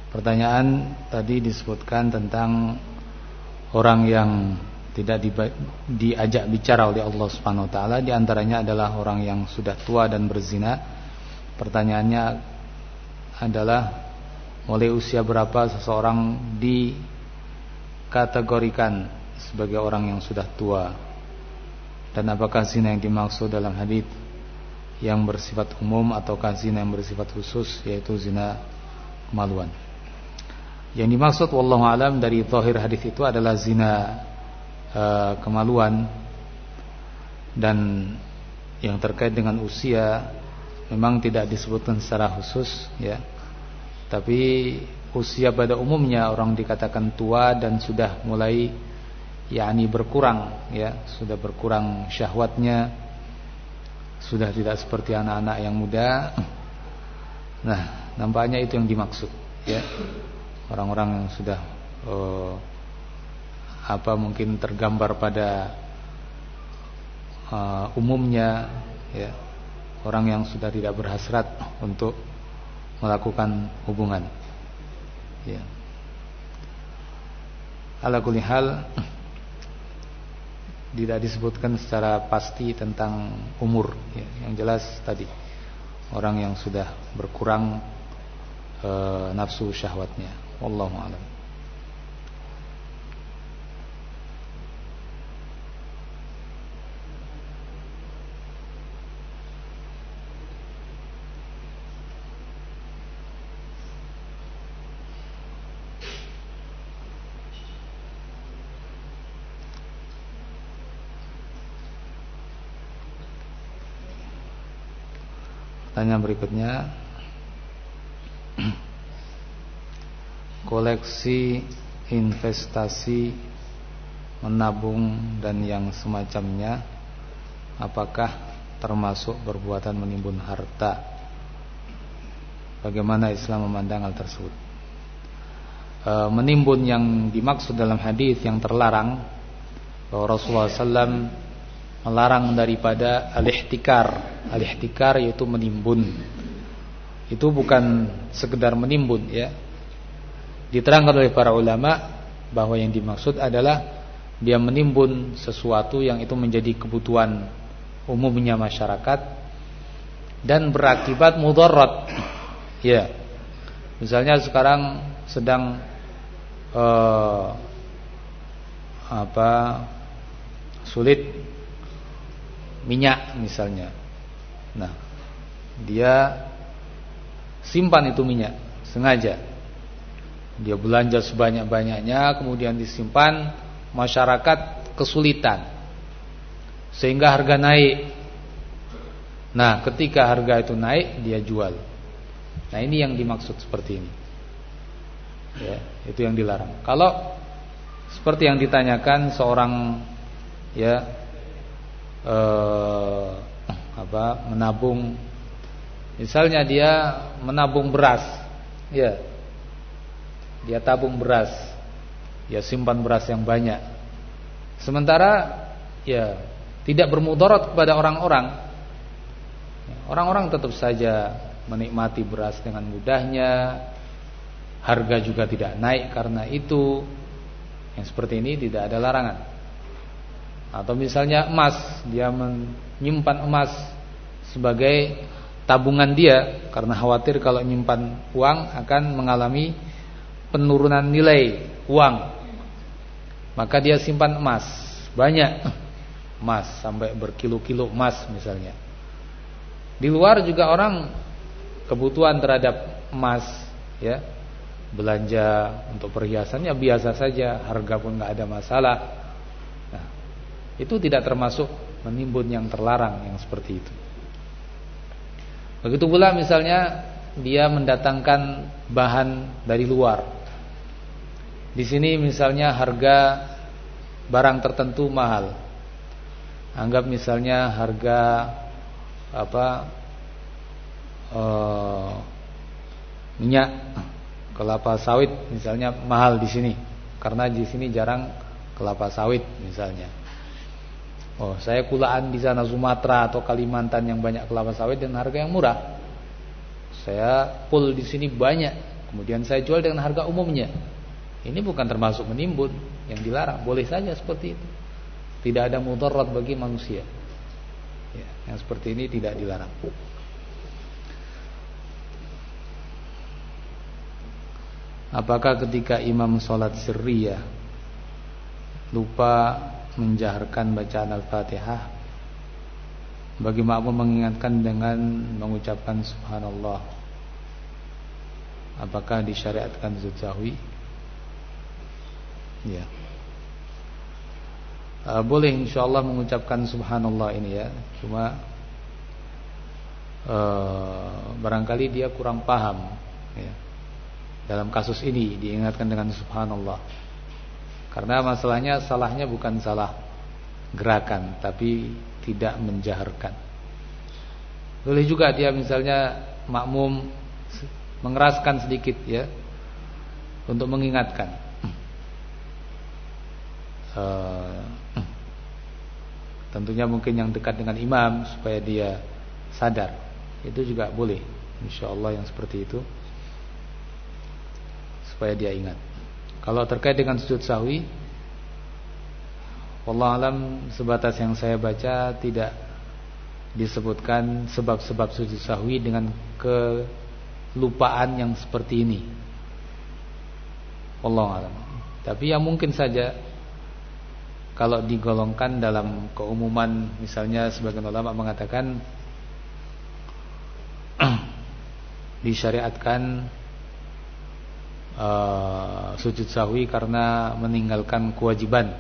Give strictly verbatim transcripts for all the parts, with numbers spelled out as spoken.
Pertanyaan tadi disebutkan tentang orang yang tidak diajak bicara oleh Allah Subhanahu wa taala, di antaranya adalah orang yang sudah tua dan berzina. Pertanyaannya adalah mulai usia berapa seseorang dikategorikan sebagai orang yang sudah tua, dan apakah zina yang dimaksud dalam hadits yang bersifat umum ataukah zina yang bersifat khusus, yaitu zina kemaluan. Yang dimaksud wallahu alam dari zahir hadis itu adalah zina e, kemaluan, dan yang terkait dengan usia memang tidak disebutkan secara khusus ya. Tapi usia pada umumnya orang dikatakan tua dan sudah mulai yakni berkurang ya, sudah berkurang syahwatnya, sudah tidak seperti anak-anak yang muda. Nah, nampaknya itu yang dimaksud ya. Orang-orang yang sudah uh, apa mungkin tergambar pada uh, umumnya ya, orang yang sudah tidak berhasrat untuk melakukan hubungan ya. Ala kulli hal tidak disebutkan secara pasti tentang umur ya. Yang jelas tadi orang yang sudah berkurang uh, nafsu syahwatnya. Wallahu a'lam. Pertanyaan berikutnya, koleksi, investasi, menabung dan yang semacamnya, apakah termasuk perbuatan menimbun harta? Bagaimana Islam memandang hal tersebut? E, menimbun yang dimaksud dalam hadis yang terlarang, bahwa Rasulullah sallallahu alaihi wasallam melarang daripada al-ihtikar. Al-ihtikar yaitu menimbun. Itu bukan sekedar menimbun ya. Diterangkan oleh para ulama bahwa yang dimaksud adalah dia menimbun sesuatu yang itu menjadi kebutuhan umumnya masyarakat dan berakibat mudarat. Ya. Misalnya sekarang sedang eh, apa sulit minyak misalnya. Nah, dia simpan itu minyak sengaja. Dia belanja sebanyak-banyaknya, kemudian disimpan, masyarakat kesulitan sehingga harga naik. Nah, ketika harga itu naik, dia jual. Nah, ini yang dimaksud seperti ini ya, itu yang dilarang. Kalau seperti yang ditanyakan seorang ya eh, apa menabung, misalnya dia menabung beras ya, dia tabung beras, dia simpan beras yang banyak, sementara ya tidak bermudarat kepada orang-orang. Orang-orang tetap saja menikmati beras dengan mudahnya, harga juga tidak naik karena itu. Yang seperti ini tidak ada larangan. Atau misalnya emas, dia menyimpan emas sebagai tabungan dia karena khawatir kalau menyimpan uang akan mengalami penurunan nilai uang, maka dia simpan emas banyak, emas sampai berkilo-kilo emas misalnya. Di luar juga orang kebutuhan terhadap emas ya, belanja untuk perhiasannya biasa saja, harga pun nggak ada masalah. Nah, itu tidak termasuk menimbun yang terlarang yang seperti itu. Begitu pula misalnya dia mendatangkan bahan dari luar. Di sini misalnya harga barang tertentu mahal. Anggap misalnya harga apa eh, minyak kelapa sawit misalnya mahal di sini karena di sini jarang kelapa sawit misalnya. Oh, saya kulaan di sana Sumatera atau Kalimantan yang banyak kelapa sawit dan harga yang murah. Saya pul di sini banyak kemudian saya jual dengan harga umumnya. Ini bukan termasuk menimbun yang dilarang, boleh saja seperti itu. Tidak ada mudarat bagi manusia. Ya, yang seperti ini tidak dilarang. Apakah ketika imam sholat sirriyah lupa menjaharkan bacaan Al-Fatihah, bagi makmum mengingatkan dengan mengucapkan subhanallah, apakah disyariatkan sujud sahwi? Ya, uh, boleh insyaallah mengucapkan subhanallah ini ya. Cuma uh, barangkali dia kurang paham ya. Dalam kasus ini diingatkan dengan subhanallah, karena masalahnya salahnya bukan salah gerakan, tapi tidak menjaharkan. Boleh juga dia misalnya makmum mengeraskan sedikit ya, untuk mengingatkan. Uh, tentunya mungkin yang dekat dengan imam supaya dia sadar, itu juga boleh insyaallah yang seperti itu, supaya dia ingat. Kalau terkait dengan sujud sahwi, wallahu alam, sebatas yang saya baca tidak disebutkan sebab-sebab sujud sahwi dengan kelupaan yang seperti ini, wallahu alam. Tapi yang mungkin saja kalau digolongkan dalam keumuman, misalnya sebagian ulama mengatakan disyariatkan uh, sujud sahwi karena meninggalkan kewajiban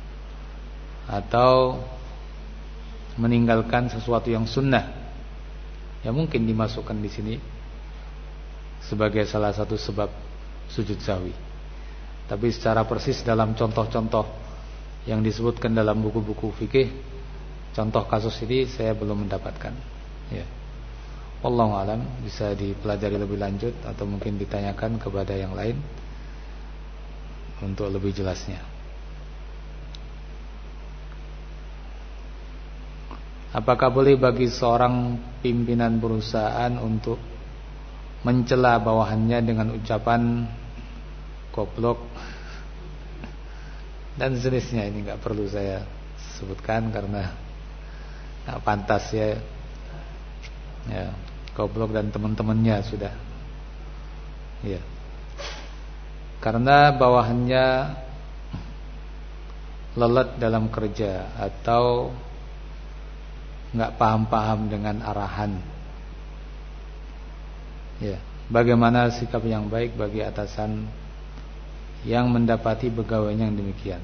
atau meninggalkan sesuatu yang sunnah, ya mungkin dimasukkan di sini sebagai salah satu sebab sujud sahwi. Tapi secara persis dalam contoh-contoh yang disebutkan dalam buku-buku fikih, contoh kasus ini saya belum mendapatkan. Ya, wallahu alam, bisa dipelajari lebih lanjut atau mungkin ditanyakan kepada yang lain untuk lebih jelasnya. Apakah boleh bagi seorang pimpinan perusahaan untuk mencela bawahannya dengan ucapan goblok dan sejenisnya? Ini nggak perlu saya sebutkan karena nggak pantas ya. Ya, goblok dan teman-temannya sudah. Ya, karena bawahannya lelet dalam kerja atau nggak paham-paham dengan arahan. Ya, bagaimana sikap yang baik bagi atasan yang mendapati pegawainya yang demikian?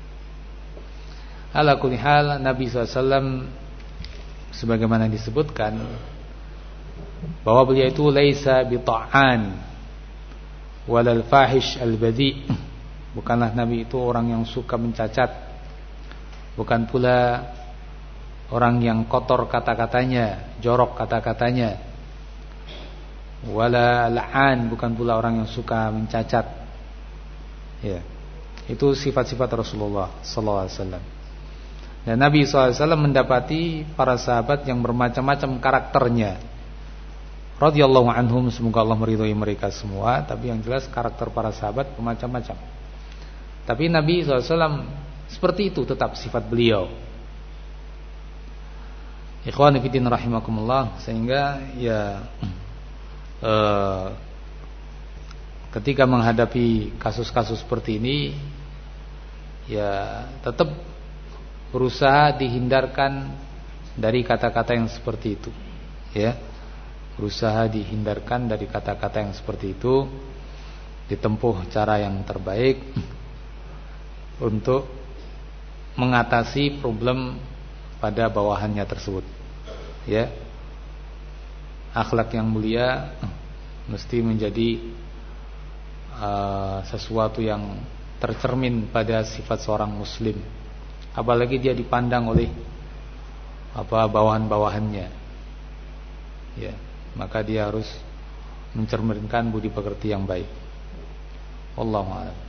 Ala kulli hal, Nabi shallallahu alaihi wasallam sebagaimana disebutkan bahwa beliau itu laisa bita'an walal fahish al-badhi. Bukanlah Nabi itu orang yang suka mencacat, bukan pula orang yang kotor kata-katanya, jorok kata-katanya. Wala la'an, bukan pula orang yang suka mencacat. Ya, itu sifat-sifat Rasulullah sallallahu alaihi wasallam. Dan Nabi sallallahu alaihi wasallam mendapati para sahabat yang bermacam-macam karakternya, radhiyallahu anhum, semoga Allah meridhai mereka semua. Tapi yang jelas karakter para sahabat bermacam-macam. Tapi Nabi sallallahu alaihi wasallam seperti itu tetap sifat beliau. Ikhwani fillah rahimakumullah. Sehingga ya eh, ketika menghadapi kasus-kasus seperti ini, ya tetap berusaha dihindarkan dari kata-kata yang seperti itu. Ya, berusaha dihindarkan dari kata-kata yang seperti itu, ditempuh cara yang terbaik untuk mengatasi problem pada bawahannya tersebut. Ya, akhlak yang mulia mesti menjadi uh, sesuatu yang tercermin pada sifat seorang muslim, apalagi dia dipandang oleh apa bawahan-bawahannya. Ya, maka dia harus mencerminkan budi pekerti yang baik. Wallahu a'lam.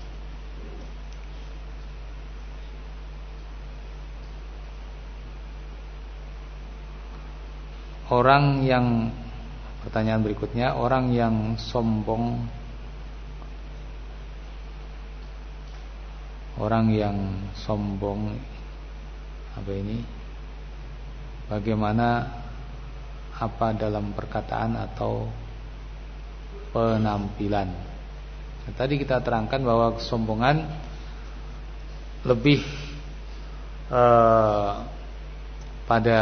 Orang yang, pertanyaan berikutnya, orang yang sombong orang yang sombong apa ini, bagaimana apa dalam perkataan atau penampilan. Nah, tadi kita terangkan bahwa kesombongan lebih eh, pada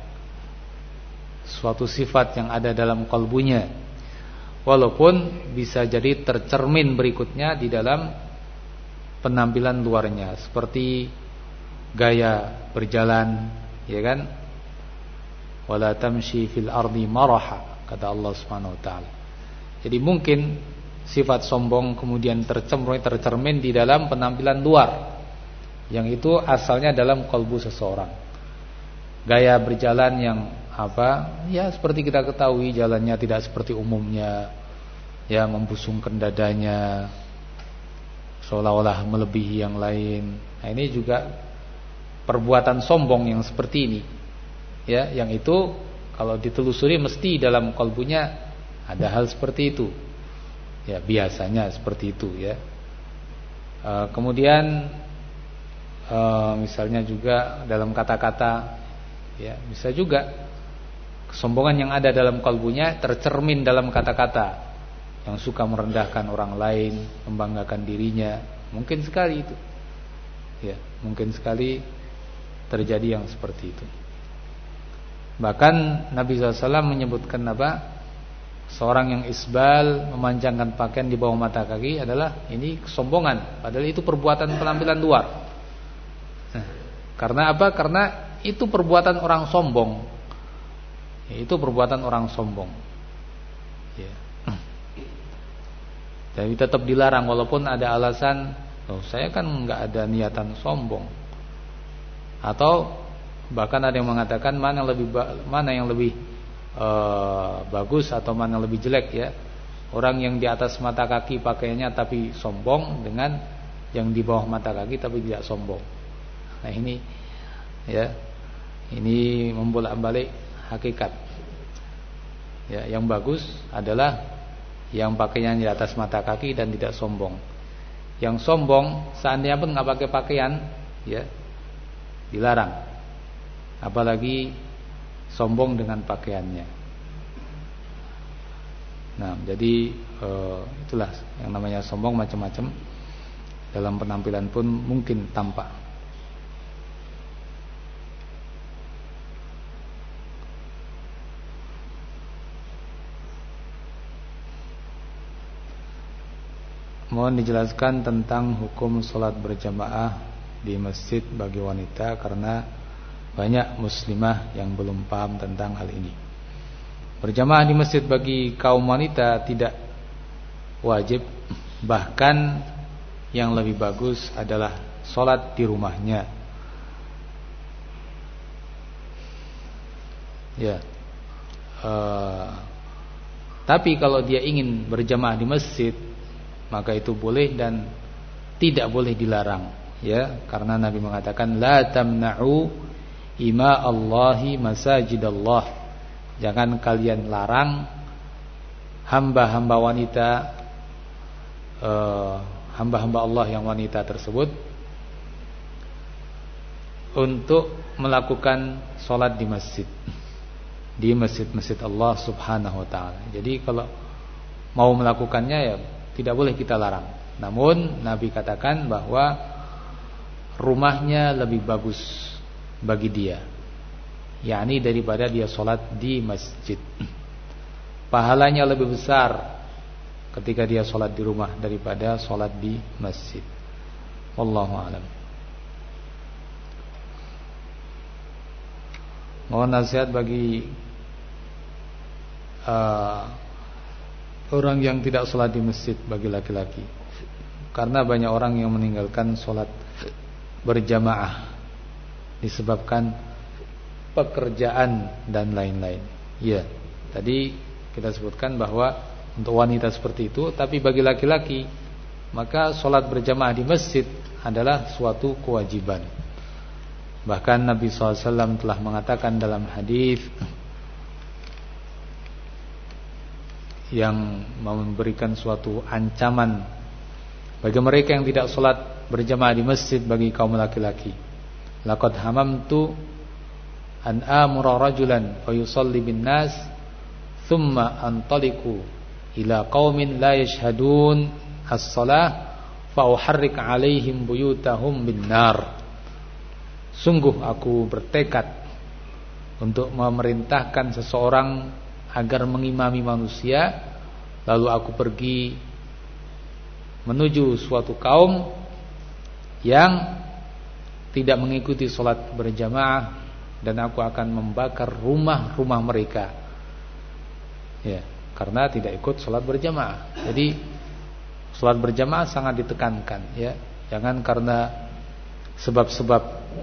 suatu sifat yang ada dalam kalbunya, walaupun bisa jadi tercermin berikutnya di dalam penampilan luarnya, seperti gaya berjalan, ya kan? Wala tamshi fil ardi maraha, kata Allah Subhanahu wa taala. Jadi mungkin sifat sombong kemudian tercermin tercermin di dalam penampilan luar, yang itu asalnya dalam kalbu seseorang. Gaya berjalan yang apa? Ya seperti kita ketahui, jalannya tidak seperti umumnya, ya membusungkan dadanya, seolah-olah melebihi yang lain. Nah, ini juga perbuatan sombong yang seperti ini, ya, yang itu kalau ditelusuri mesti dalam kalbunya ada hal seperti itu, ya, biasanya seperti itu, ya. E, kemudian e, misalnya juga dalam kata-kata, ya, bisa juga kesombongan yang ada dalam kalbunya tercermin dalam kata-kata, yang suka merendahkan orang lain, membanggakan dirinya, mungkin sekali itu, ya, mungkin sekali terjadi yang seperti itu. Bahkan Nabi shallallahu alaihi wasallam menyebutkan apa? Seorang yang isbal, memanjangkan pakaian di bawah mata kaki adalah ini kesombongan, padahal itu perbuatan penampilan luar. Nah, karena apa? Karena itu perbuatan orang sombong. Ya, itu perbuatan orang sombong. Ya. Tapi tetap dilarang walaupun ada alasan, oh, saya kan nggak ada niatan sombong. Atau bahkan ada yang mengatakan mana yang lebih mana yang lebih uh, bagus atau mana yang lebih jelek, ya. Orang yang di atas mata kaki pakaiannya tapi sombong dengan yang di bawah mata kaki tapi tidak sombong. Nah, ini, ya, ini membolak-balik hakikat. Ya, yang bagus adalah yang pakaiannya di atas mata kaki dan tidak sombong. Yang sombong seandainya pun nggak pakai pakaian, ya, dilarang. Apalagi sombong dengan pakaiannya. Nah, jadi e, itulah yang namanya sombong, macam-macam. Dalam penampilan pun mungkin tampak. Mohon dijelaskan tentang hukum sholat berjamaah di masjid bagi wanita, karena banyak muslimah yang belum paham tentang hal ini. Berjamaah di masjid bagi kaum wanita tidak wajib, bahkan yang lebih bagus adalah sholat di rumahnya. Ya, uh, tapi kalau dia ingin berjamaah di masjid, maka itu boleh dan tidak boleh dilarang, ya, karena Nabi mengatakan la tamna'u ima Allahi masajidallah. Jangan kalian larang hamba-hamba wanita, uh, hamba-hamba Allah yang wanita tersebut untuk melakukan sholat di masjid, di masjid-masjid Allah Subhanahu wa ta'ala. Jadi kalau mau melakukannya, ya, tidak boleh kita larang. Namun Nabi katakan bahwa rumahnya lebih bagus bagi dia, yakni daripada dia sholat di masjid. Pahalanya lebih besar ketika dia sholat di rumah daripada sholat di masjid. Wallahu a'lam. Mohon nasihat bagi uh, orang yang tidak sholat di masjid bagi laki-laki, karena banyak orang yang meninggalkan sholat berjamaah disebabkan pekerjaan dan lain-lain. Ya, tadi kita sebutkan bahwa untuk wanita seperti itu, tapi bagi laki-laki maka sholat berjamaah di masjid adalah suatu kewajiban. Bahkan Nabi shallallahu alaihi wasallam telah mengatakan dalam hadis yang memberikan suatu ancaman bagi mereka yang tidak sholat berjamaah di masjid bagi kaum laki-laki. Laqad hamamtu an amura rajulan fa yusalli bin nas thumma antaliqu ila qaumin la yashhadun as-shalah fa uharrik alaihim buyutahum bin nar. Sungguh aku bertekad untuk memerintahkan seseorang agar mengimami manusia, lalu aku pergi menuju suatu kaum yang tidak mengikuti sholat berjamaah, dan aku akan membakar rumah-rumah mereka, ya, karena tidak ikut sholat berjamaah. Jadi sholat berjamaah sangat ditekankan, ya, jangan karena sebab-sebab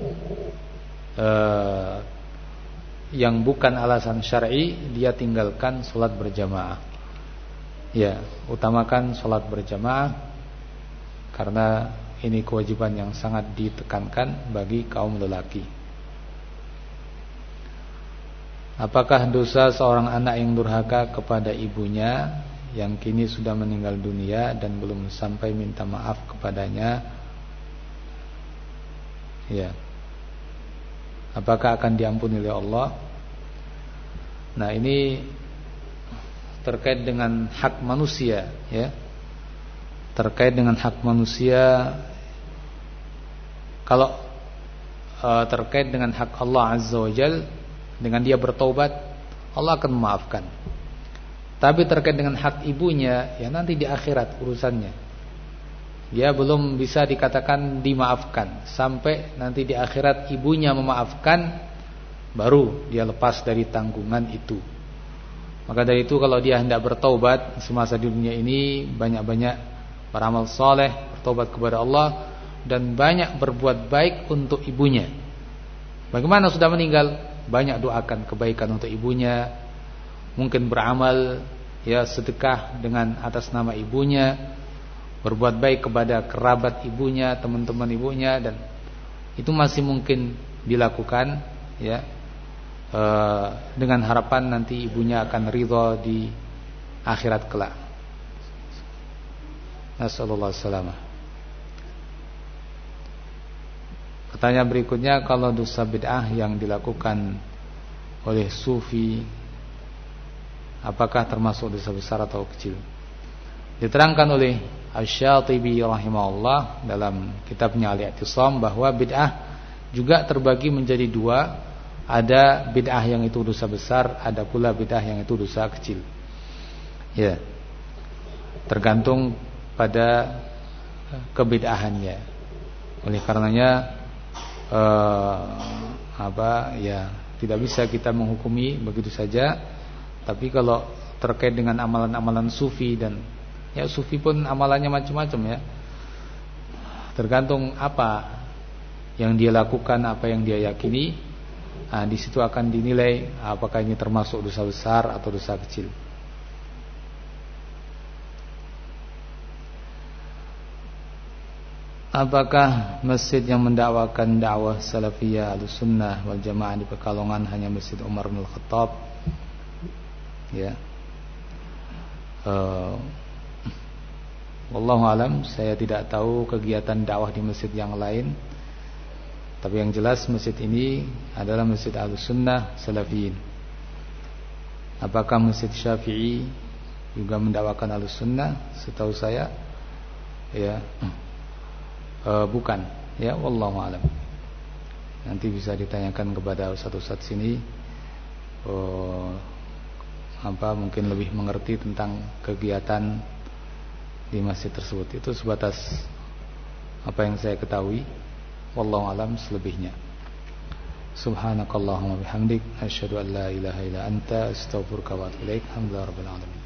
eh, yang bukan alasan syar'i dia tinggalkan sholat berjamaah. Ya, utamakan sholat berjamaah karena ini kewajiban yang sangat ditekankan bagi kaum lelaki. Apakah dosa seorang anak yang durhaka kepada ibunya yang kini sudah meninggal dunia dan belum sampai minta maaf kepadanya? Ya. Apakah akan diampuni oleh Allah? Nah, ini terkait dengan hak manusia, ya. Terkait dengan hak manusia. Kalau uh, terkait dengan hak Allah Azza wa Jalla, dengan dia bertaubat, Allah akan memaafkan. Tapi terkait dengan hak ibunya, ya nanti di akhirat urusannya. Dia belum bisa dikatakan dimaafkan sampai nanti di akhirat ibunya memaafkan, baru dia lepas dari tanggungan itu. Maka dari itu kalau dia hendak bertaubat semasa di dunia ini, banyak-banyak beramal soleh, bertaubat kepada Allah, dan banyak berbuat baik untuk ibunya. Bagaimana sudah meninggal? Banyak doakan kebaikan untuk ibunya. Mungkin beramal, ya, sedekah dengan atas nama ibunya, berbuat baik kepada kerabat ibunya, teman-teman ibunya, dan itu masih mungkin dilakukan, ya, e, dengan harapan nanti ibunya akan ridha di akhirat kelak. Nasallallahu alaihi wasallam. Pertanyaan berikutnya, kalau dosa bid'ah yang dilakukan oleh sufi, apakah termasuk dosa besar atau kecil? Diterangkan oleh Asy-Syatibi rahimahullah dalam kitabnya Al-I'tisam bahwa bid'ah juga terbagi menjadi dua. Ada bid'ah yang itu dosa besar, ada pula bid'ah yang itu dosa kecil. Ya. Tergantung pada kebid'ahannya. Oleh karenanya eh, apa ya, tidak bisa kita menghukumi begitu saja. Tapi kalau terkait dengan amalan-amalan sufi, dan ya sufi pun amalannya macam-macam, ya. Tergantung apa yang dia lakukan, apa yang dia yakini. Nah, di situ akan dinilai apakah ini termasuk dosa besar atau dosa kecil. Apakah masjid yang mendakwakan dakwah salafiyah al-sunnah wal jamaah di Pekalongan hanya Masjid Umar bin Khattab? Ya. Uh, Wallahu alam, saya tidak tahu kegiatan dakwah di masjid yang lain. Tapi yang jelas masjid ini adalah Masjid Ahlussunnah Salafiyin. Apakah Masjid Syafi'i juga mendakwakan Ahlussunnah? Setahu saya, ya, e, bukan. Ya, wallahu alam. Nanti bisa ditanyakan kepada ustaz-ustaz sini. Oh, apa mungkin lebih mengerti tentang kegiatan di masjid tersebut. Itu sebatas apa yang saya ketahui. Wallahu alam selebihnya. Subhanakallahumma bihamdik, asyhadu an la ilaha illa anta, astaghfiruka wa atubu ilaik. Alhamdulillahirabbil alamin.